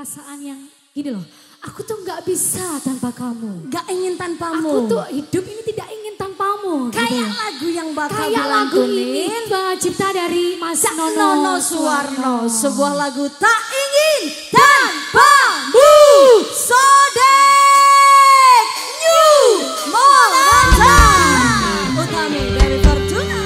perasaan yang gini loh. Aku tuh nggak bisa tanpa kamu. Gak ingin tanpamu. Aku tuh hidup ini tidak ingin tanpamu. Kayak gitu. lagu yang bakal Kayak lagu ini dilantunin. cipta dari Mas Nono Suwarno. Sebuah lagu tak ingin tanpamu. Sodek New Monata. Utami dari Fortuna.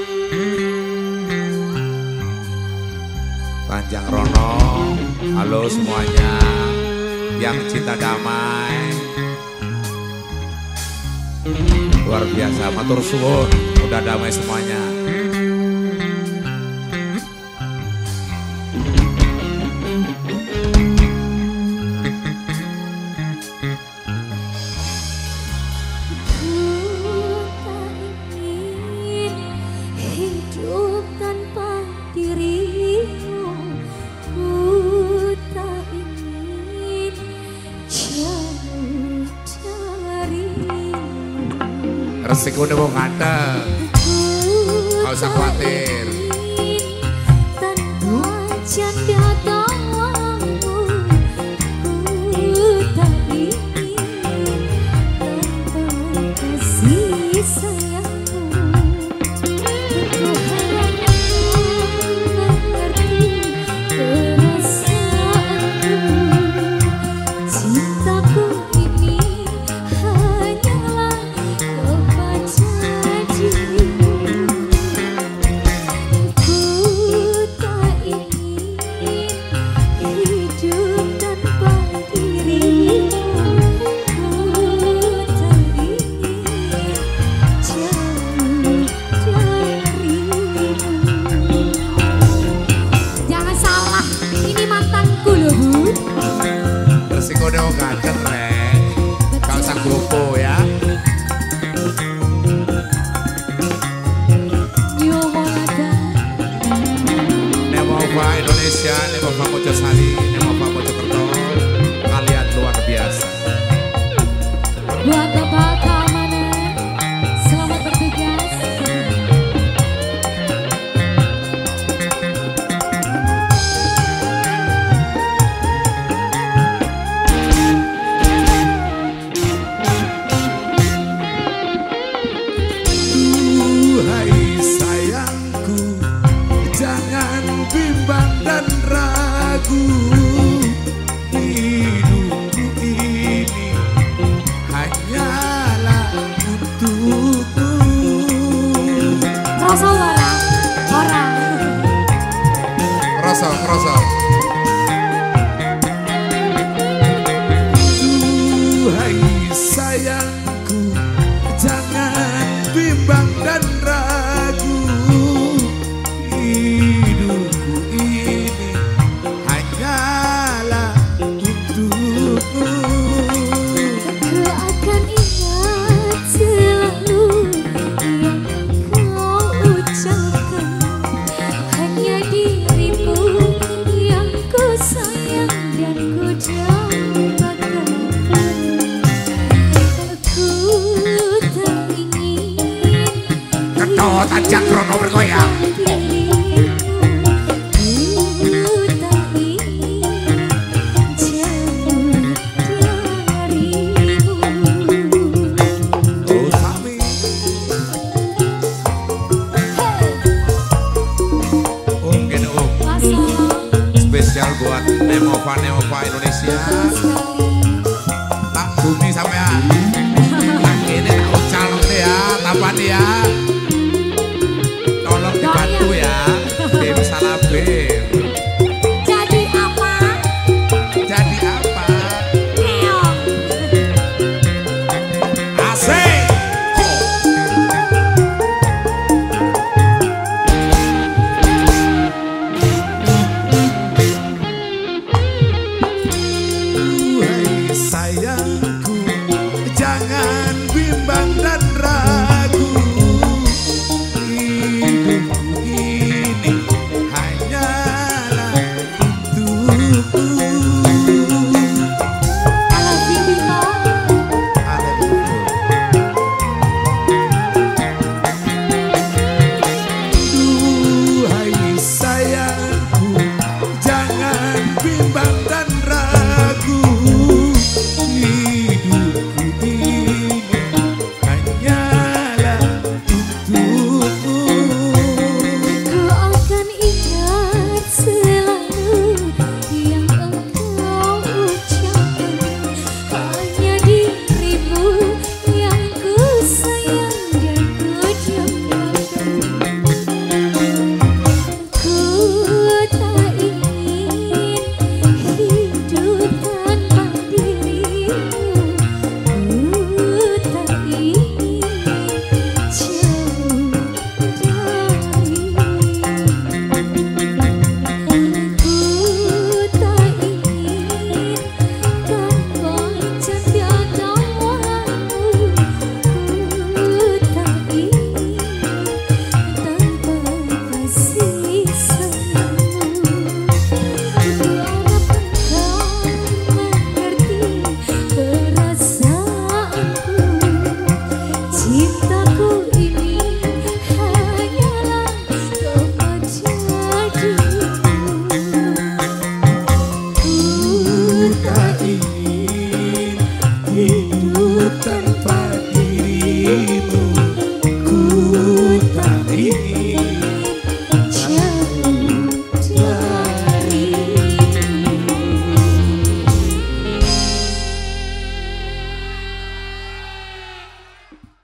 Panjang Rono, halo semuanya yang cinta damai. Luar biasa, matur suwun, udah damai semuanya. Resiko udah mau nganter, gak usah khawatir. Tanpa canda tawamu, ku tak ingin tanpa kasih sayangmu. Ku harap mengerti perasaanku. Cintaku ini hanyalah Resiko udah mau nganter, Rek. Gak usah gopo ya. Nemova Indonesia, Nemova Mojosari, Nemova Mojokerto, kalian luar biasa. Buat Bapak keamanan, selamat bertugas. Duhai sayangku, jangan bimbang dan ragu. Hidupku ini hanyalah untukmu. Rasa orang. Rasa. Duhai sayangku, jangan bimbang dan ragu. Hidupku ini hanyalah untukmu. Ku akan ingat selalu yang kau ucapkan. Hanya dirimu yang ku sayang dan ku dambakan. Aku tak ingin Ketut aja krono bergoyang. Oh Sami, gini spesial buat Nemova Indonesia. Tak bumi sampean. Tak ini tak ucal ya, tapan ya. Tolong dibantu ya, Bim Salabim. Jadi apa? Jadi apa? Eong. Asik. Duhai sayangku, jangan bimbang dan ragu. Hidupku ini hanyalah untukmu. Kalau Bimo, Duhai sayangku, jangan bimbang